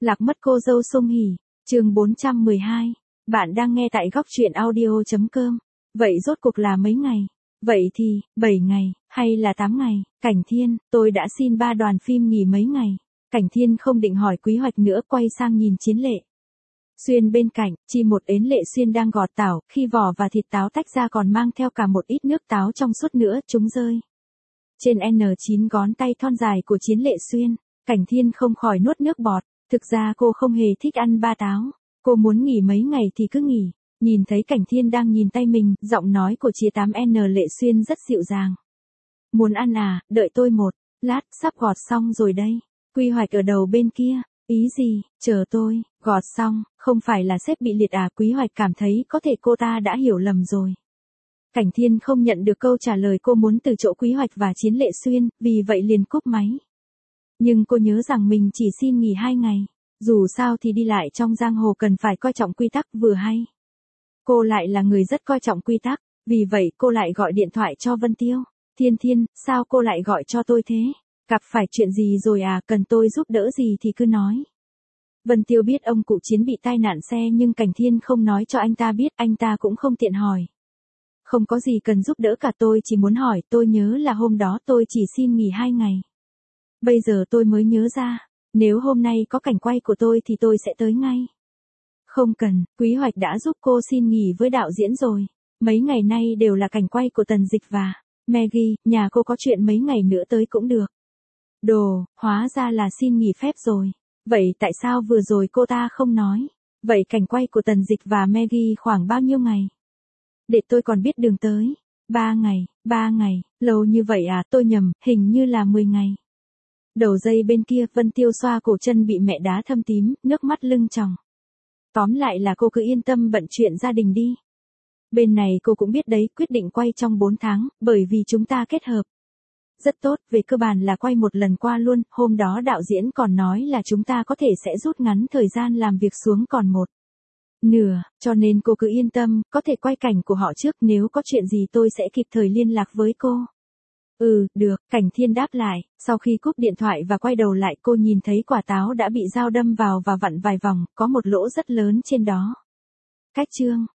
Lạc mất cô dâu Song Hỷ, chương 412. Bạn đang nghe tại góc truyện audio.com. Vậy rốt cuộc là mấy ngày? Vậy thì, 7 ngày, hay là 8 ngày? Cảnh Thiên, tôi đã xin 3 đoàn phim nghỉ mấy ngày. Cảnh Thiên không định hỏi Quý Hoạch nữa, quay sang nhìn Chiến Lệ Xuyên bên cạnh, chỉ một Ến Lệ Xuyên đang gọt tảo, khi vỏ và thịt táo tách ra còn mang theo cả một ít nước táo trong suốt nữa, chúng rơi trên N9 ngón tay thon dài của Chiến Lệ Xuyên. Cảnh Thiên không khỏi nuốt nước bọt. Thực ra cô không hề thích ăn ba táo. Cô muốn nghỉ mấy ngày thì cứ nghỉ. Nhìn thấy Cảnh Thiên đang nhìn tay mình, giọng nói của chị 8N Lệ Xuyên rất dịu dàng. Muốn ăn à, đợi tôi một lát, sắp gọt xong rồi đây. Quy Hoạch ở đầu bên kia. Ý gì, chờ tôi, gọt xong, không phải là sếp bị liệt à? Quý Hoạch cảm thấy có thể cô ta đã hiểu lầm rồi. Cảnh Thiên không nhận được câu trả lời, cô muốn từ chỗ Quý Hoạch và Chiến Lệ Xuyên, vì vậy liền cúp máy. Nhưng cô nhớ rằng mình chỉ xin nghỉ 2 ngày. Dù sao thì đi lại trong giang hồ cần phải coi trọng quy tắc vừa hay. Cô lại là người rất coi trọng quy tắc, vì vậy cô lại gọi điện thoại cho Vân Tiêu. Thiên, sao cô lại gọi cho tôi thế? Gặp phải chuyện gì rồi à, cần tôi giúp đỡ gì thì cứ nói. Vân Tiêu biết ông cụ Chiến bị tai nạn xe nhưng Cảnh Thiên không nói cho anh ta biết, anh ta cũng không tiện hỏi. Không có gì cần giúp đỡ cả, tôi chỉ muốn hỏi, tôi nhớ là hôm đó tôi chỉ xin nghỉ 2 ngày. Bây giờ tôi mới nhớ ra, nếu hôm nay có cảnh quay của tôi thì tôi sẽ tới ngay. Không cần, Quý Hoạch đã giúp cô xin nghỉ với đạo diễn rồi. Mấy ngày nay đều là cảnh quay của Tần Dịch và Maggie, nhà cô có chuyện mấy ngày nữa tới cũng được. Đồ, hóa ra là xin nghỉ phép rồi. Vậy tại sao vừa rồi cô ta không nói? Vậy cảnh quay của Tần Dịch và Maggie khoảng bao nhiêu ngày? Để tôi còn biết đường tới. 3 ngày, lâu như vậy à, tôi nhầm, hình như là 10 ngày. Đầu dây bên kia, Vân Tiêu xoa cổ chân bị mẹ đá thâm tím, nước mắt lưng tròng. Tóm lại là cô cứ yên tâm bận chuyện gia đình đi. Bên này cô cũng biết đấy, quyết định quay trong 4 tháng, bởi vì chúng ta kết hợp rất tốt, về cơ bản là quay một lần qua luôn. Hôm đó đạo diễn còn nói là chúng ta có thể sẽ rút ngắn thời gian làm việc xuống còn 1 nửa, cho nên cô cứ yên tâm, có thể quay cảnh của họ trước, nếu có chuyện gì tôi sẽ kịp thời liên lạc với cô. Được, Cảnh Thiên đáp lại. Sau khi cúp điện thoại và quay đầu lại, cô nhìn thấy quả táo đã bị dao đâm vào và vặn vài vòng, có một lỗ rất lớn trên đó. Cách chương